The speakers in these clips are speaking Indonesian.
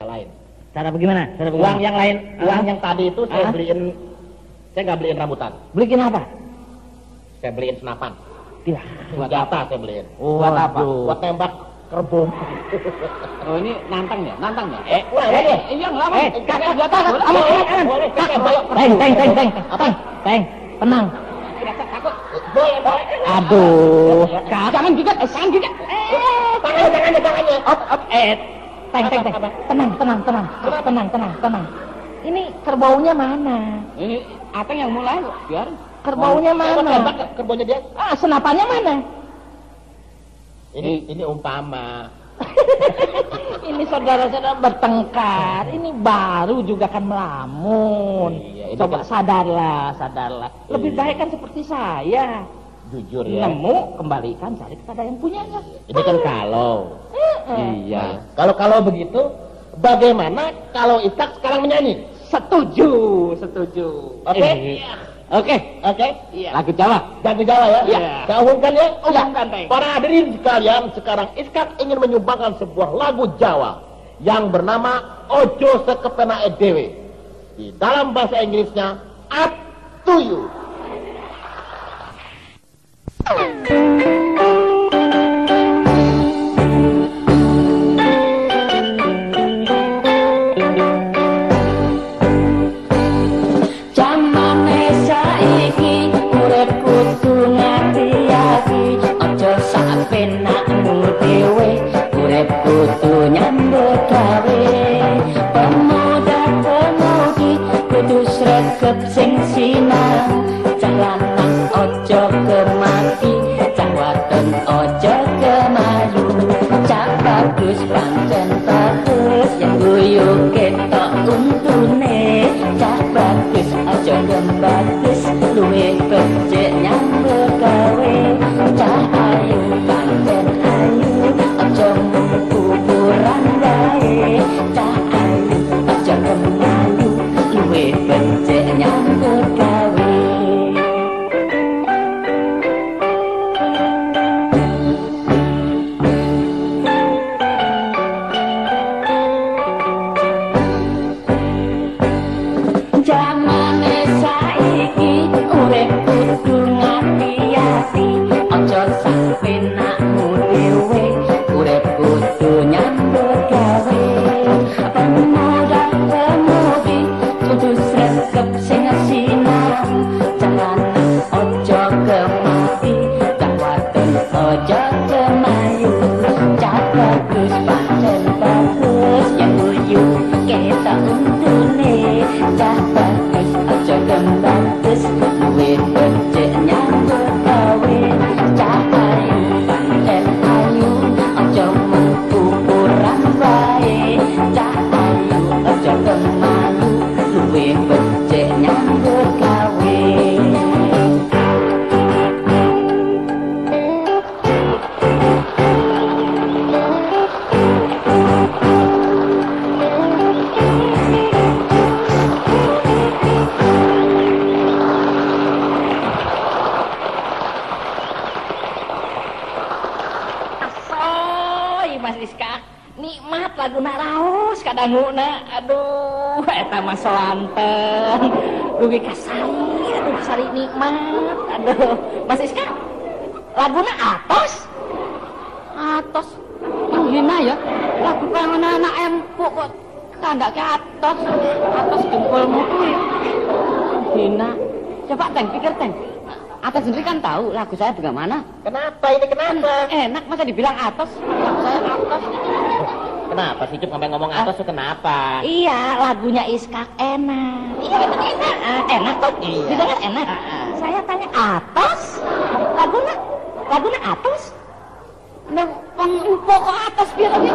lain. Cara bagaimana? Uang yang lain, uang yang tadi itu saya beliin, saya nggak beliin rambutan. Beliin apa? Saya beliin senapan. Tidak. Senjata saya beliin. Buat apa? Buat tembak kerbau. Oh ini nantang ya? Iya ngelawan. Kakak buat apa? Boleh. Teng, tenang. Takut. Boleh. Aduh, Jangan gigat, jangan gigat. Tangannya. Tenang. Ini kerbaunya mana? Ini Ateng yang mulai, biar. Kerbaunya mana? Tembak kerbaunya dia. Senapannya mana? Ini umpama. Ini saudara-saudara bertengkar. Ini baru juga kan melamun. Iya, ini Coba kan- sadarlah. Lebih Iya. baik kan seperti saya. Jujur ya. Nemu, kembalikan, cari kepada yang punyanya. Ini kan kalau. Iya. Kalau begitu, bagaimana kalau Ishak sekarang menyanyi? Setuju. Oke? Oke. Oke? Iya. Lagu Jawa. Jangan Jawa ya? Iya. Saya umumkan ya? Umumkan, Teng. Para hadirin sekalian, sekarang Ishak ingin menyumbangkan sebuah lagu Jawa yang bernama Ojo Sekepenak Dewe. Di dalam bahasa Inggrisnya, Up to You. Jamane saiki urip kudu ngati-ati, aja sak penakmu dhewe, urip kudu nyambut gawe. Pemuda-pemudi kudu sregep sing sinau, cah lanang aja kemaki, cah wadon aja kemayu. Cah bagus pancen bagus, yang guyu ketok untune. Cah bagus aja gembagus, luwih becik nyambut gawe. Cah ayu pancen ayu, aja mung kuburan wae. Cah ayu aja kemayu, luwih becik nyambut gawe. Jamane saiki urip kudu ngati-ati, aja sak penakmu dhewe, urip kudu nyambut gawe. Pemuda-pemudi kudu sregep sing sinau, cah lanang aja kemati, cah wadon aja kemayu. Cah bagus pancen bagus, yang guyu ketok untune. Cah bagus aja gembagus, luwih becik nyambut gawe. Cah ayu pancen ayu, aja mung kuburan wae. Cah ayu aja kemayu, luwih becik nyambut gawe. Asoy, Mas Rizka, nikmat lagu nak raos kadanguna. Aduh, eta mah soanten. Dugi kasari, aduh kasari nikmat. Aduh, Mas Rizka, lagu nak atos. Atos. Menghina ya. Lagu kang anak empuk kok kandak ke atos. Atos jempolmu kuwi. Menghina. Coba Teng, pikir Teng. Atas sendiri kan tahu lagu saya bagaimana. Kenapa ini kenapa? Enak masa dibilang atos. Lagu saya atos. Kenapa sih Cup sampai ngomong atas tuh kenapa? Iya, lagunya Iskak enak. Iya, itu enak. Enak kok. Iya. Didengar enak. Saya tanya atos. Laguna atos. Nang pengupok kok atos biarnya.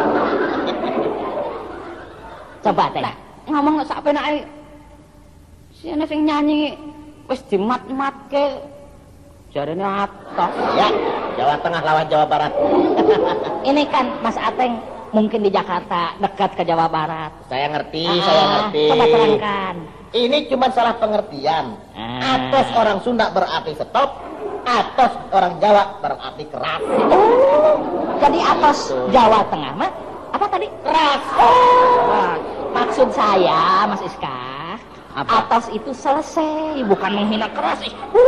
Coba Teh. Nah, ngomong sak penake. Si ana sing nyanyi wis dimat-matke. Jarene atos. Ya, Jawa Tengah lawan Jawa Barat. Ini kan Mas Ateng mungkin di Jakarta dekat ke Jawa Barat. Saya ngerti, saya ngerti. Coba terangkan. Ini cuma salah pengertian. Atos orang Sunda berarti stop, atos orang Jawa berarti keras. Oh, jadi atos Jawa Tengah mah apa tadi? Keras. Wah, saya, Mas Iska, Apa? Atos itu selesai, bukan menghina keras.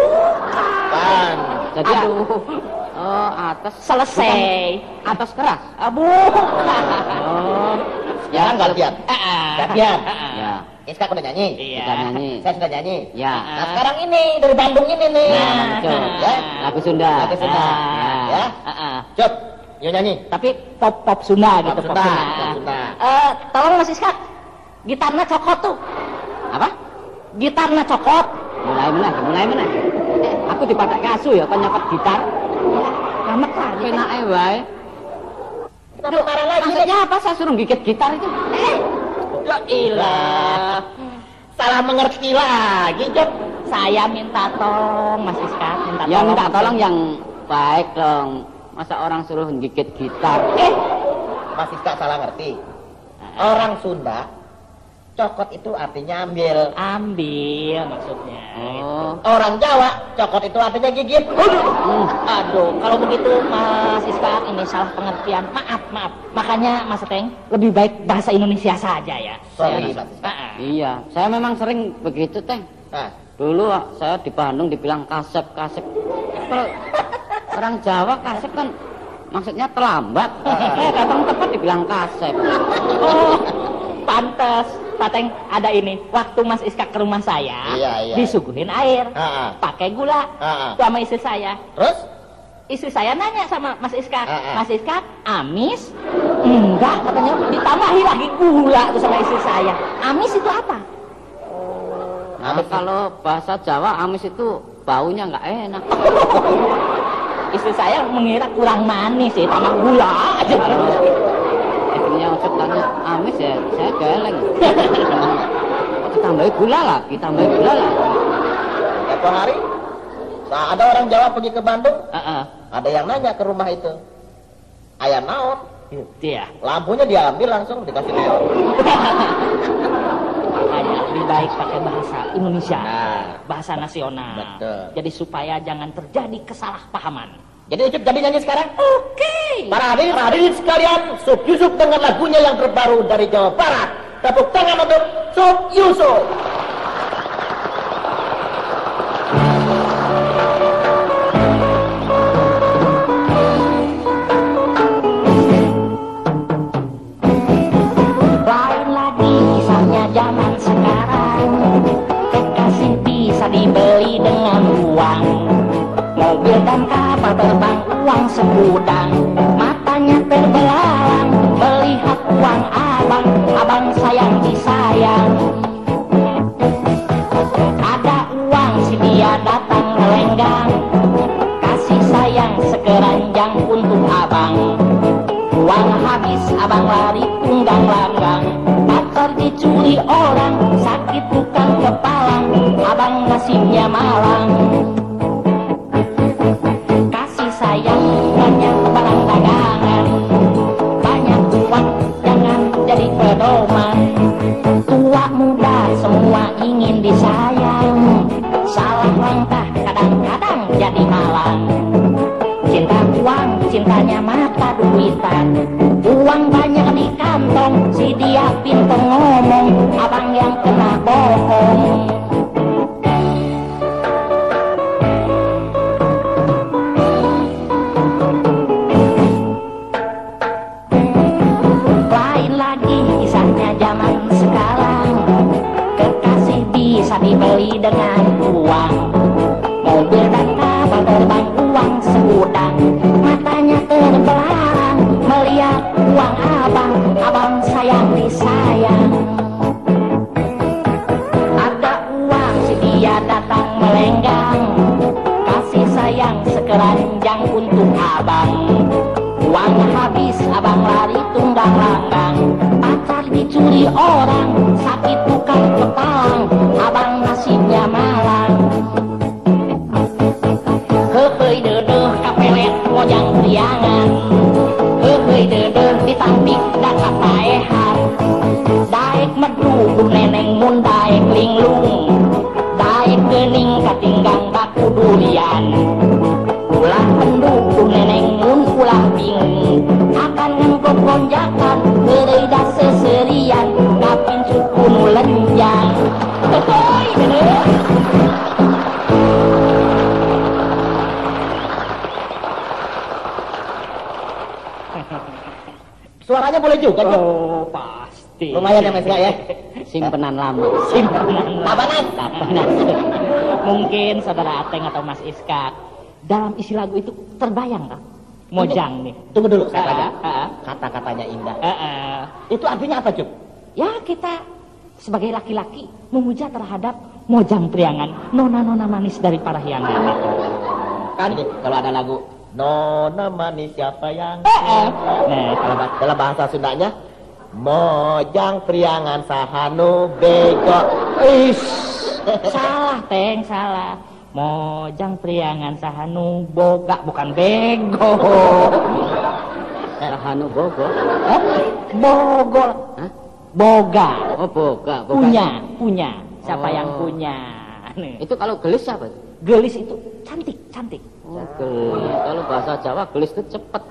Kan. Jadi Aduh. oh, atas Selesai. atas keras. Bukan. Oh, Sekarang gantian. Gantian. ya. Iska udah nyanyi. Iya. Kita nyanyi. Saya sudah nyanyi. Ya. Nah, sekarang ini dari Bandung ini nih. Nah, betul. Ya. Lagu Sunda. Lagu Sunda. Ya. Cop, yuk nyanyi. Tapi pop Sunda gitu, Pop Sunda, pop Sunda. Tolong Mas Iska, gitarnya cokot tuh. Apa? Gitarnya cokot. Mulai mana? Aku dipakai kasu ya, kan nyopot gitar. Kamek lah. Penake wae. Kenapa marah lagi? Maksudnya apa? Saya suruh gigit gitar itu. Ya ilah. Salah mengerti lagi, Cop. Saya minta tolong Mas Iska, minta tolong. Ya minta tolong yang baik dong. Masa orang suruh gigit gitar? Mas Iska salah ngerti. Orang Sunda, cokot itu artinya ambil. Ambil maksudnya. Oh. Orang Jawa, cokot itu artinya gigit. Aduh, kalau begitu Mas Iska ini salah pengertian. Maaf. Makanya Mas Teng lebih baik bahasa Indonesia saja ya. Sorry, Mas Iska. Iya, saya memang sering begitu, Teng. Nah, Dulu saya di Bandung dibilang kasep. Kalau orang Jawa kasep kan maksudnya terlambat. Datang tepat dibilang kasep. Oh, pantes. Pateng ada ini. Waktu Mas Iska ke rumah saya, Iya. disuguhin air, pakai gula, sama istri saya. Terus? Istri saya nanya sama Mas Iska, Ah. Mas Iska, amis? Enggak, katanya ditambahi lagi gula tuh sama istri saya. Amis itu apa? Nah, kalau bahasa Jawa amis itu baunya nggak enak. Istri saya mengira kurang manis ya, tambah gula aja. Istrinya usut tanya amis ya, saya geleng. Ditambahi gula lagi. Satu hari, saat ada orang Jawa pergi ke Bandung, Heeh. ada yang nanya ke rumah itu. Ayam naon? Iya. Lampunya diambil langsung dikasih neon. Makanya lebih baik pakai bahasa Indonesia, Nah. bahasa nasional. Betul. Jadi supaya jangan terjadi kesalahpahaman. Jadi Ucup jadi nyanyi sekarang. Oke. Para hadirin sekalian, Sup Yusuf dengan lagunya yang terbaru dari Jawa Barat. Tepuk tangan untuk Sup Yusuf. Lain lagi kisahnya zaman sekarang. Kekasih bisa dibeli dengan uang. Mobil dan kapal terbang, uang segudang. Matanya terbelalak melihat uang abang. Abang sayang disayang. Ada uang si dia datang melenggang. Kasih sayang sekeranjang untuk abang. Uang habis abang lari tunggang langgang. Pacar dicuri orang, sakit bukan kepalang. Abang nasibnya malang. Kasih sayang banyak barang dagangan. Banyak uang jangan jadi pedoman. Tua muda semua ingin disayang. Salah langkah kadang-kadang jadi malang. Cinta uang, cintanya mata duitan. Uang banyak di kantong, si dia pintar ngomong, abang yang kena bohong. Lain lagi kisahnya zaman sekarang. Kekasih bisa dibeli dengan uang. Mobil dan kapal terbang, uang segudang. Matanya terbelalak melihat uang abang. Abang sayang disayang. Ada uang si dia datang melenggang. Kasih sayang sekeranjang untuk abang. Uang habis abang lari tunggang langgang. Pacar dicuri orang, sakit bukan kepalang. Abang nasibnya malang. Heuheuy deudeuh kapelet ngojang priangan. Heuheuy deudeuh ditampik da kapaehan. Daek medru neneng mun daek linglung. Daek geuning katinggang baku durian. Ulah pendukung neneng mun ulah bingung. Akan ngengkok gonjakan, heureuy da seserian. Kapin suku Katanya boleh juga, Cuk. Oh, pasti. Lumayan ya, Mas Iska ya. Simpenan lama. Tabanan. Mungkin saudara Ateng atau Mas Iska dalam isi lagu itu terbayang kan? Mojang nih. Tunggu dulu, saya tanya. Heeh. Kata-katanya indah. Heeh. Itu artinya apa, Cuk? Ya kita sebagai laki-laki memuja terhadap Mojang Priangan, nona-nona manis dari Parahyangan itu. Kan kalau ada lagu Nona manis siapa yang Nah, kalau dalam bahasa Sundanya Mojang Priangan sahanu bego. salah, Teng, salah. Mojang Priangan sahanu boga, bukan bego. Sahanu Bogo. Bogo. Hah? Boga. Oh, Boga. Punya. Siapa Oh. yang punya? Nih. Itu kalau gelis apa? Gelis itu cantik. Oh, gelis. Kalau bahasa Jawa gelis itu cepet.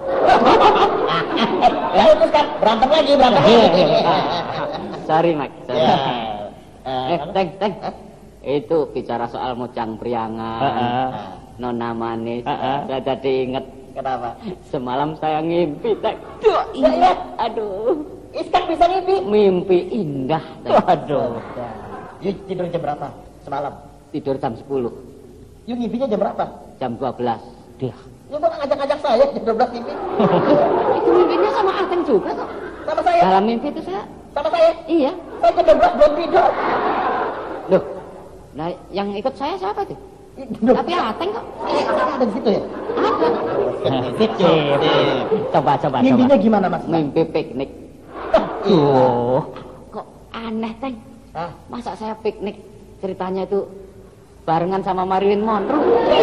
Terus kan berantem lagi. Sorry, Mak. Sorry. Ya. Teng. Itu bicara soal Mojang Priangan. Nona manis. Saya jadi inget. Kenapa? Semalam saya ngimpi, Teng. Iya. Aduh. Iskak bisa ngimpi. Mimpi indah, Teng. Waduh. Yuk tidur jam berapa semalam? Tidur jam 10. Yuk ngimpinya jam berapa? Jam 12. Dia. Yuk kok ngajak-ngajak saya jam 12 ngimpi? Itu mimpinya sama Ateng juga kok. Sama saya? Dalam mimpi itu saya. Sama saya? Iya. Saya jam 12 belum tidur. Loh. Nah, yang ikut saya siapa itu? Tapi Ateng kok. Ada di situ ya? Ada. Coba. Mimpinya gimana, Mas? Mimpi piknik. Tuh. Kok aneh, Teng? Hah? Masa saya piknik ceritanya itu barengan sama Marilyn Monroe?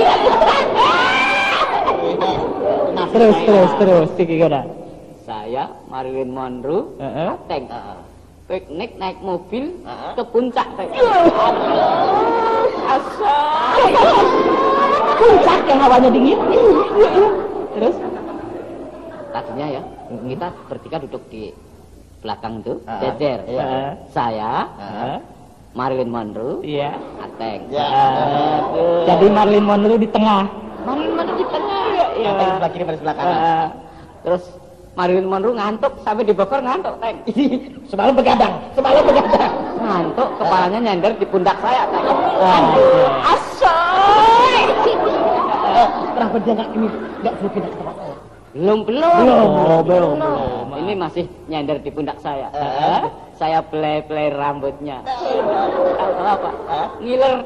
Terus. Gimana? Saya, Marilyn Monroe, Ateng. Piknik naik mobil ke puncak, Teng. Puncak yang hawanya dingin. Terus? Tadinya ya, kita bertiga duduk di belakang tuh, Ah, jejer. iya. Saya, Marilyn Monroe, Iya. Ateng. Ya. Jadi Marilyn Monroe di tengah. Marilyn Monroe di tengah. Yang tadi sebelah kiri pada sebelah kanan. Terus Marilyn Monroe ngantuk, sampai di Bogor ngantuk, Teng. Semalam begadang. Ngantuk, kepalanya nyender di pundak saya, Teng. Asoy. Kenapa dia nggak suruh pindah ke tempat saya? Belum. Ini masih nyender di pundak saya. Saya play rambutnya. Tahu apa? Ngiler.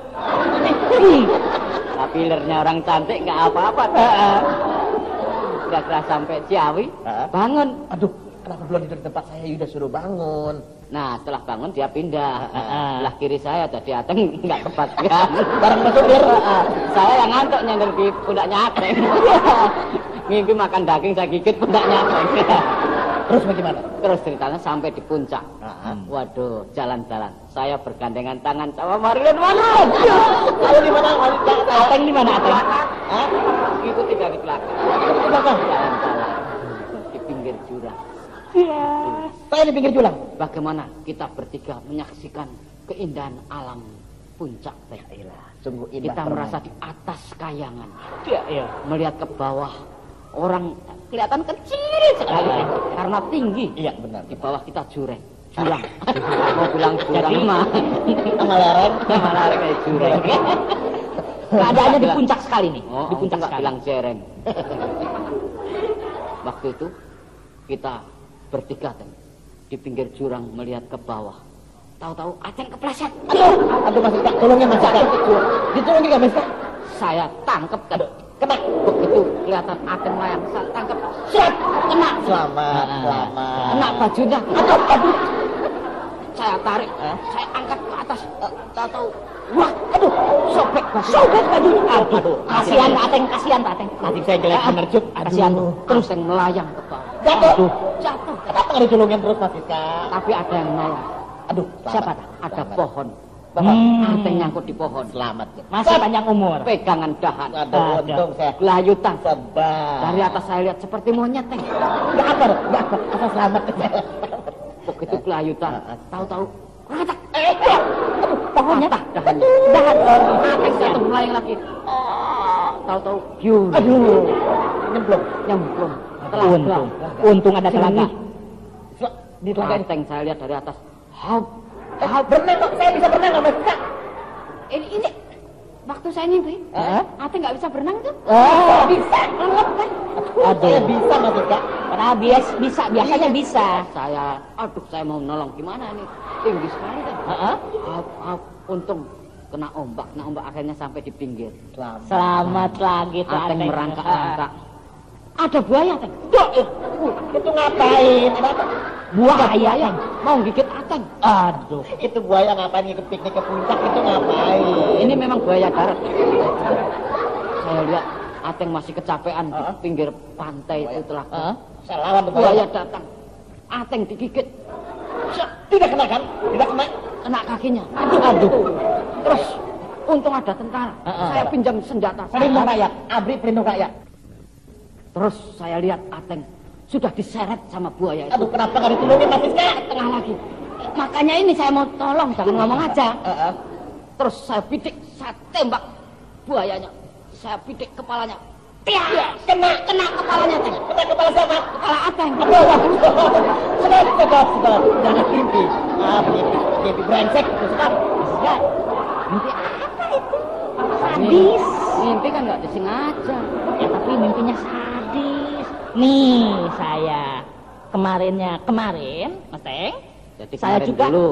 Tapi ngilernya orang cantik nggak apa-apa. Kira-kira sampai Ciawi, bangun. Aduh, kenapa belum tidur di tempat saya? Udah suruh bangun. Nah, setelah bangun dia pindah. Sebelah kiri saya jadi Ateng nggak kebagian. Barang masuk Saya yang ngantuk nyender di pundaknya Ateng. Mimpi makan daging saya gigit pundaknya Ateng. Terus bagaimana? Terus ceritanya sampai di puncak. Waduh, jalan-jalan. Saya bergandengan tangan sama Marilyn Monroe. Lalu di mana? Ateng di mana, Ateng? Ikuti dari belakang. Di belakang. Jalan-jalan di pinggir jurang. Saya di pinggir jurang. Bagaimana kita bertiga menyaksikan keindahan alam puncak, Teh. Sungguh indah. Kita merasa di atas kayangan. Iya. Melihat ke bawah, orang kelihatan kecil sekali karena tinggi. Iya, benar. Di bawah kita jurang. Mau bilang jurang mah. Sama lereng. Kayak jurang. Keadaannya di puncak sekali nih. Oh, Di puncak nggak sekali. bilang jereng. Waktu itu kita bertiga, Teng, di pinggir jurang melihat ke bawah. Tahu-tahu Ateng kepleset. Aduh, Mas Ika, tolongnya Mas Ika. Ditolongin nggak, Mas Ika? Saya tangkep, Teng. Kena. Begitu kelihatan Ateng layang, saya tangkep. Siap. Kena. Selamat. Kena bajunya. Aduh. Saya tarik, saya angkat ke atas. Tahu-tahu, wah, aduh, sobek bajunya. Aduh, kasihan Ateng, Ateng. Nanti saya jelek bener, Cuk. Kasihan tuh. Terus yang melayang ke bawah. Jatuh. Kenapa nggak ditolongin terus, Mas Ika? Tapi ada yang nolong. Aduh, Siapa tak? Ada pohon. Hmm. Ateng nyangkut di pohon. Selamat. Masih panjang umur. Pegangan dahan. Aduh, untung saya Gelayutan. sabar. Dari atas saya lihat seperti monyet, Teng. Nggak apa, asal selamat. Begitu gelayutan. Tahu-tahu, ratak. Pohonnya Patah dahannya. Ateng jatuh melayang lagi. Tahu-tahu, biu. Aduh, nyemplung. Nyemplung. Untung ada telaga. Ateng saya lihat dari atas. Hap. Berenang kok, saya bisa berenang nggak Mas Iska? Ini waktu saya mimpi. Ateng nggak bisa berenang tuh. Bisa. Saya bisa Mas Iska. Padahal biasanya bisa. Saya mau nolong gimana nih? Tinggi sekali kan. Hap. Untung kena ombak akhirnya sampai di pinggir. Selamat lagi tuh Ateng Ateng. merangkak-rangkak. Ada buaya, Ateng. Itu ngapain? Kenapa? Buaya yang mau gigit Ateng. Aduh. Itu buaya ngapain ngikut piknik ke puncak itu ngapain? Ini memang buaya darat. Saya lihat Ateng masih kecapean di pinggir pantai itu telaga. Saya lawan tuh Buaya datang. Ateng digigit. Tidak kena kan? Tidak kena. Kena kakinya. Aduh. Terus untung ada tentara. Saya pinjam senjata. Pelindung rakyat. ABRI pelindung rakyat. Terus saya lihat Ateng sudah diseret sama buaya itu. Aduh, kenapa nggak ditolongin Mas Iska? Tengah lagi. Makanya ini saya mau tolong, jangan ngomong aja. Terus saya bidik, saya tembak buayanya. Saya bidik kepalanya. Tiak! Kena kepalanya, Teng. Kena kepala siapa? Kepala Ateng. Sedap. Jangan mimpi. Mimpi brengsek. Sedap. Mimpi apa itu? Sadis. Mimpi kan nggak disengaja. Ya tapi mimpinya sadis. Nih saya kemarin, Mas Teng. Jadi Saya kemarin juga. dulu.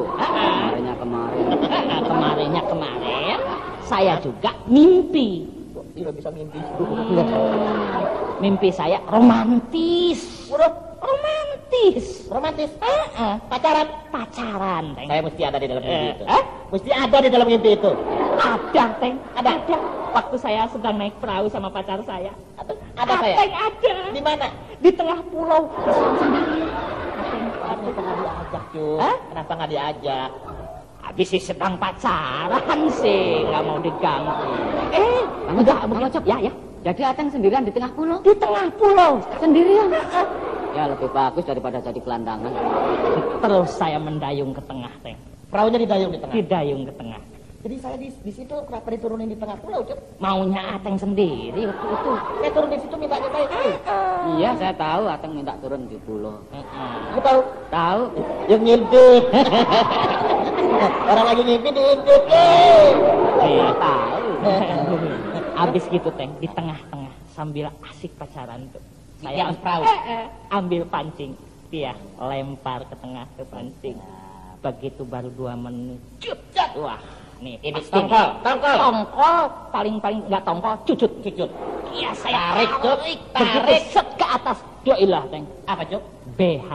Kemarinnya Kemarin saya juga mimpi. Tidak bisa mimpi. Mimpi saya romantis. Romantis. Pacaran, Teng. Saya mesti ada di dalam mimpi itu. Mesti ada di dalam mimpi itu. Ada, Teng. Ada. Waktu saya sedang naik perahu sama pacar saya. Ada saya. Teng ada. Di mana? Di tengah pulau. Sendirian. Kenapa nggak diajak, Cuk? Kenapa nggak diajak? Habis sih sedang pacaran sih, nggak mau diganggu. Bang Ocop, ya. Jadi Ateng sendirian di tengah pulau? Di tengah pulau. Sendirian? Ya lebih bagus daripada jadi gelandangan. Terus saya mendayung ke tengah, Teng. Perahunya didayung di tengah. Didayung ke tengah. Jadi saya di situ kenapa diturunin di tengah pulau, Cuk? Maunya Ateng sendiri waktu itu. Saya turun di situ minta saya itu. Iya, saya tahu Ateng minta turun di pulau. Aku tahu. Tahu? Yang ngintip. Orang lagi ngintip diintip. Iya tahu. Abis gitu, Teng, di tengah-tengah sambil asik pacaran tuh. Saya perahu. Ambil pancing, dia lempar ke tengah ke pancing. Begitu baru 2 menit. Cut. Wah, nih Ini pasti tongkol paling nggak tongkol, cucut. Iya, saya tarik. Begitu set ke atas. Doilah, Teng. Apa, Cuk? BH.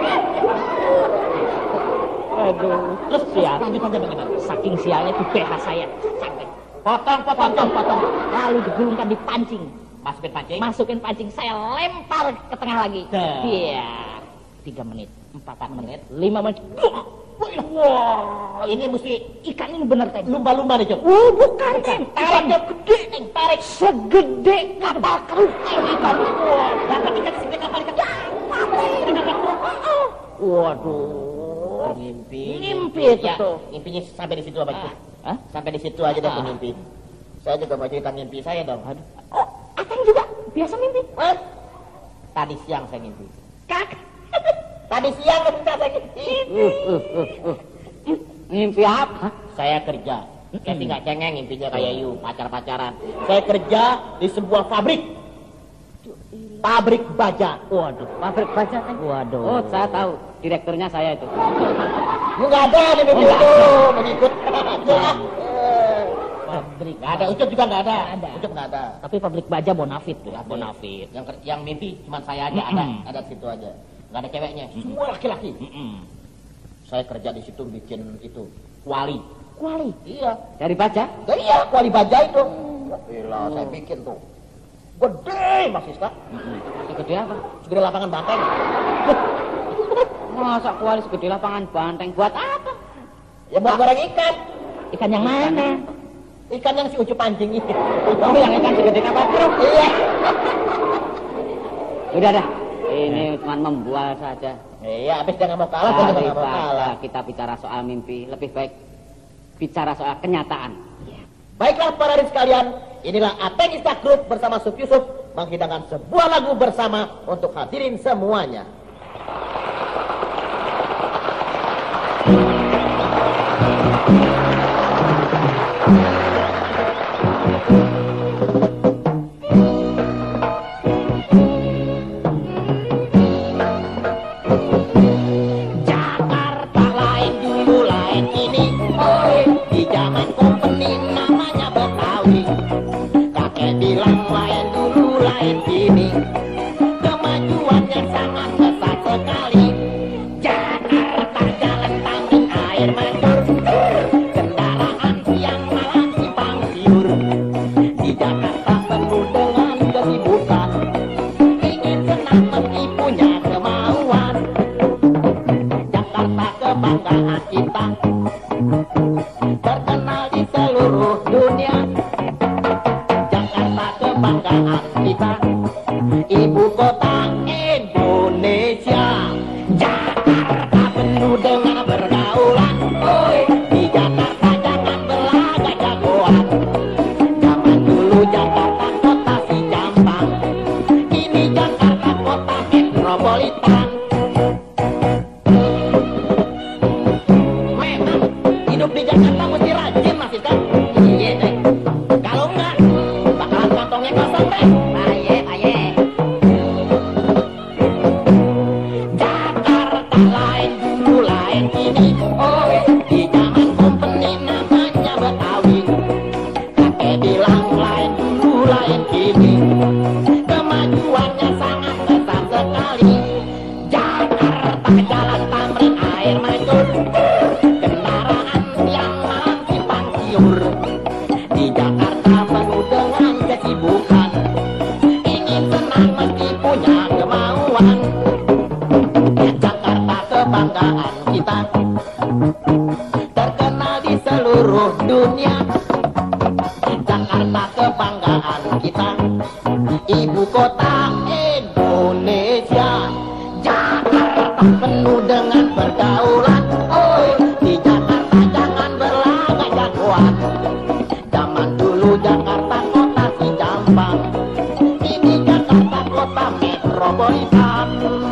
Aduh, terus ya, Lanjut bagaimana? saking sialnya itu BH saya sampai Potong. lalu digulungkan di pancing. Masukin pancing. Masukin pancing, saya lempar ke tengah lagi. Dah. Iya. 3 menit, 4 menit, 5 menit. Wah, Ini mesti ikan ini bener, Teng. lumba-lumba nih, Cuk. Bukan, Teng. Ikannya gede, Teng. Tarik segede kapal kerucing ikan. Wah, Dapat ikan segede kapal ikan. waduh. Mimpi itu Ya, tuh. mimpinya sampai di situ apa, Cuk? Hah? Sampai di situ aja deh mimpi. Saya juga mau cerita mimpi saya dong. Oh, Ateng juga biasa mimpi. Tadi siang saya mimpi. Kak. Tadi siang saya mimpi. Mimpi apa? Saya kerja. Saya nggak cengeng mimpinya kayak you, pacar-pacaran. Saya kerja di sebuah pabrik. Pabrik baja. Waduh. Pabrik baja, Teng. Waduh. Oh, saya tahu. Direkturnya saya itu. Nggak ada di mimpi itu. Mengikut. Pabrik. Nggak ada. Ucup juga nggak ada. Ada. Ucup nggak ada. Tapi pabrik baja Bonafit tuh ya, Bonafit. Yang mimpi cuma saya aja ada di situ aja. Nggak ada ceweknya. Semua laki-laki. Saya kerja di situ bikin itu kuali. Iya. Dari baja? Iya, kuali baja itu. Gila, saya bikin tuh. Gede, Mas Siska. Segede apa? Segede lapangan banteng. Masa kuali segede lapangan banteng buat apa? Ya buat goreng ikan. Ikan yang mana? Ikan yang si Ucup pancing itu. Kamu yang ikan segede kapal keruk? Iya. Udah dah. Ini cuma membual saja. Iya, habis dia nggak mau kalah, dia juga nggak mau kalah. Daripada kita bicara soal mimpi, lebih baik bicara soal kenyataan. Baiklah para hadirin sekalian, inilah Ateng Ista Group bersama Sup Yusuf menghidangkan sebuah lagu bersama untuk hadirin semuanya. lain ini, di zaman company namanya Betawi. Kakek bilang lain dulu lain kini, kemajuannya sangat pesat sekali. Jakarta jalan Tamrin air mancur, kendaraan siang malam simpang siur. Di Jakarta penuh dengan kesibukan, ingin senang meski punya kemauan. Jakarta kebanggaan kita, terkenal di seluruh dunia. Jakarta kebanggaan kita, ibu kota Indonesia. Jakarta penuh dengan pergaulan, di Jakarta jangan berlagak jagoan. Zaman dulu Jakarta kota si Jampang, kini Jakarta kota metropolitan. Memang hidup di Jakarta mesti rajin Mas Iska. Iya deh, kalau enggak bakalan kantongnya kosong deh. Aye. Jakarta lain dulu lain kini, di zaman company namanya Betawi. Kakek bilang lain dulu lain kini, kemajuannya sangat pesat sekali. Jakarta jalan Tamrin air mancur, kendaraan siang malam simpang siur. Di Jakarta penuh dengan kesibukan, ingin senang meski punya kemauan. Jakarta kebanggaan kita, terkenal di seluruh dunia. Jakarta kebanggaan kita, ibu kota Indonesia. Jakarta penuh dengan pergaulan, di Jakarta jangan berlagak jagoan. Zaman dulu Jakarta kota si Jampang, kini Jakarta kota metropolitan.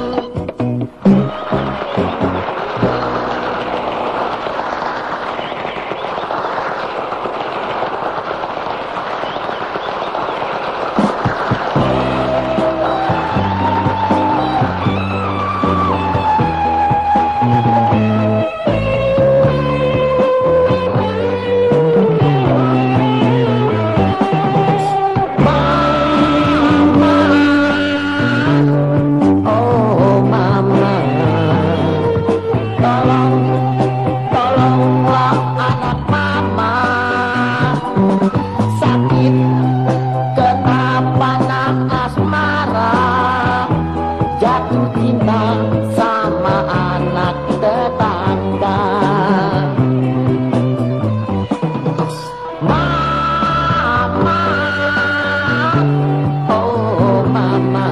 Tolonglah anak mama, sakit ketampanan asmara, jatuh cinta sama anak tetangga. Mama, oh mama,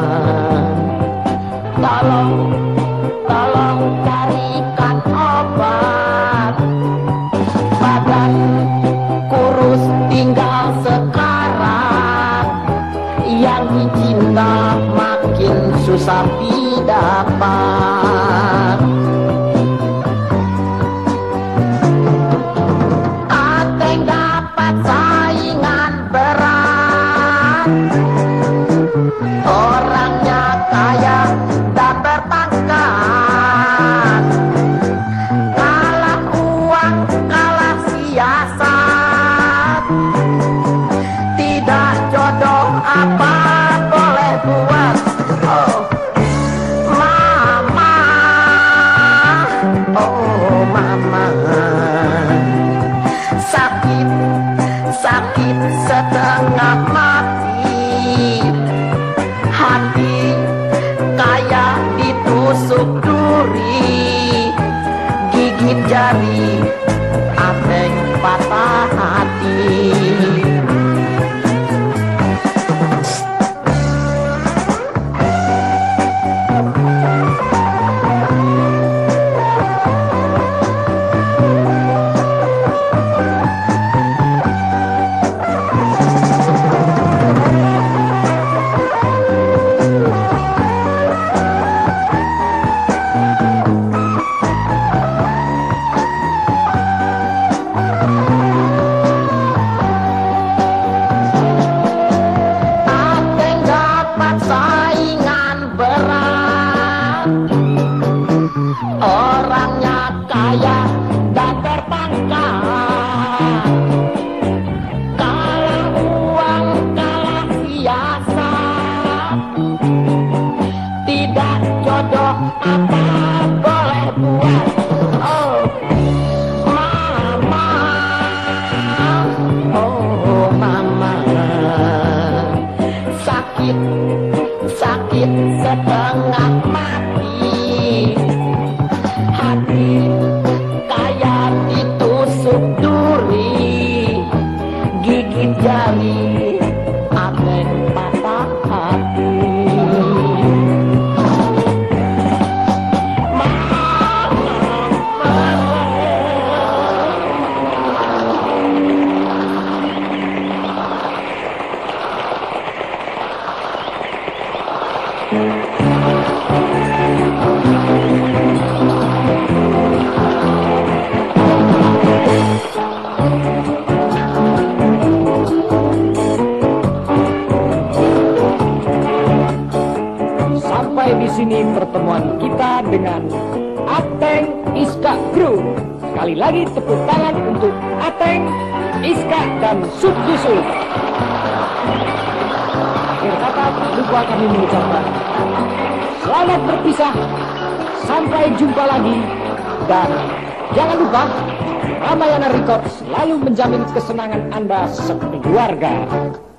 tolong carikan obat. Badan kurus tinggal sekarang, yang dicinta makin susah didapat. Ateng dapat saingan berat, orangnya kaya dan berpangkat. Kalah uang, kalah siasat, tidak jodoh apa boleh buat. Mama, oh mama, sakit setengah mati, hati kayak ditusuk duri, gigit jari, Ateng patah hati. sini pertemuan kita dengan Ateng Iska Group. Sekali lagi tepuk tangan untuk Ateng, Iska, dan Subdusul. Akhir kata tak lupa kami mengucapkan selamat berpisah, sampai jumpa lagi, dan jangan lupa Ramayana Records selalu menjamin kesenangan Anda sekeluarga.